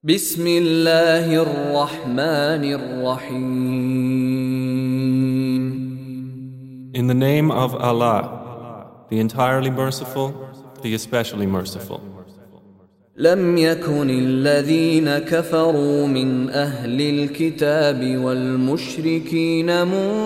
بسم الله الرحمن الرحيم. In the name of Allah, the entirely merciful, the especially merciful. لم يكن الذين كفروا من أهل الكتاب والمشركين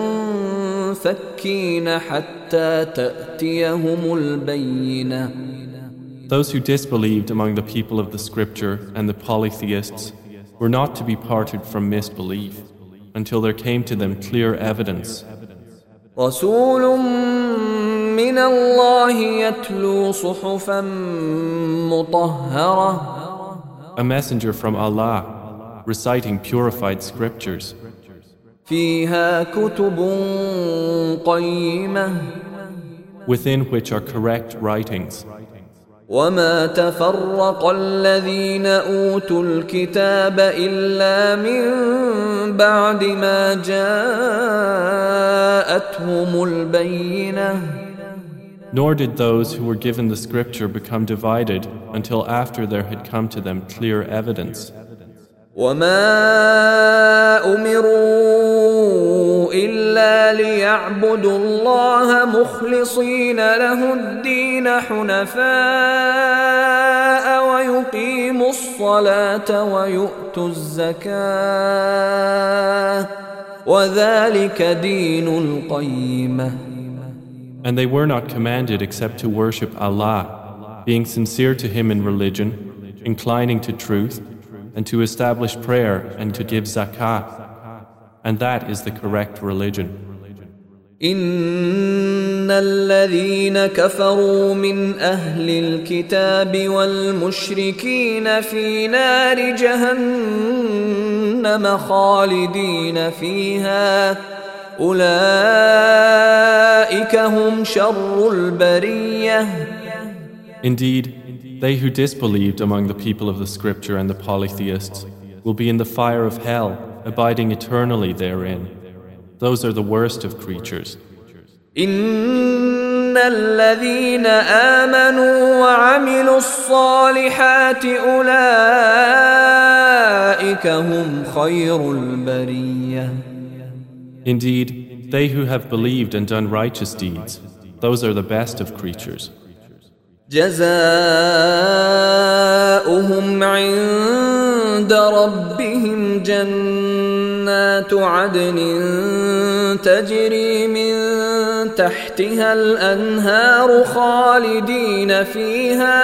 منفكين حتى تأتيهم البينة. Those who disbelieved among the people of the scripture and the polytheists were not to be parted from misbelief until there came to them clear evidence. رسول من الله يتلو صحفا مطهرة. A messenger from Allah reciting purified scriptures. فيها كتب قيمة. Within which are correct writings. وما تفرق الذين أوتوا الكتاب إلا من بعد ما جاءتهم البينة. Nor did those who were given the scripture become divided until after there had come to them clear evidence. وما أمروا إلا ليعبدوا الله مخلصين له الدين حنفاء ويقيموا الصلاة ويؤتوا الزكاة وذلك دين القيمة. And they were not commanded except to worship Allah, being sincere to Him in religion, inclining to truth, and to establish prayer and to give zakah. And that is the correct religion. إن الذين كفروا من أهل الكتاب والمشركين في نار جهنم خالدين فيها أولئك هم شر البرية. Indeed, they who disbelieved among the people of the scripture and the polytheists will be in the fire of hell, abiding eternally therein. Those are the worst of creatures. إن الذين آمنوا وعملوا الصالحات أولئك هم خير البرية. Indeed, they who have believed and done righteous deeds, those are the best of creatures. جزاؤهم عند ربهم جنات عدن تجري من تحتها الأنهار خالدين فيها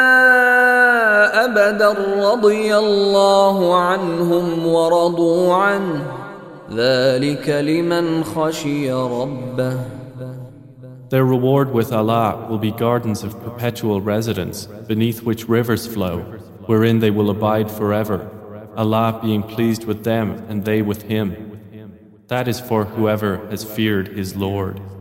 أبدا رضي الله عنهم ورضوا عنه ذلك لمن خشي ربه. Their reward with Allah will be gardens of perpetual residence, beneath which rivers flow, wherein they will abide forever, Allah being pleased with them and they with Him. That is for whoever has feared his Lord.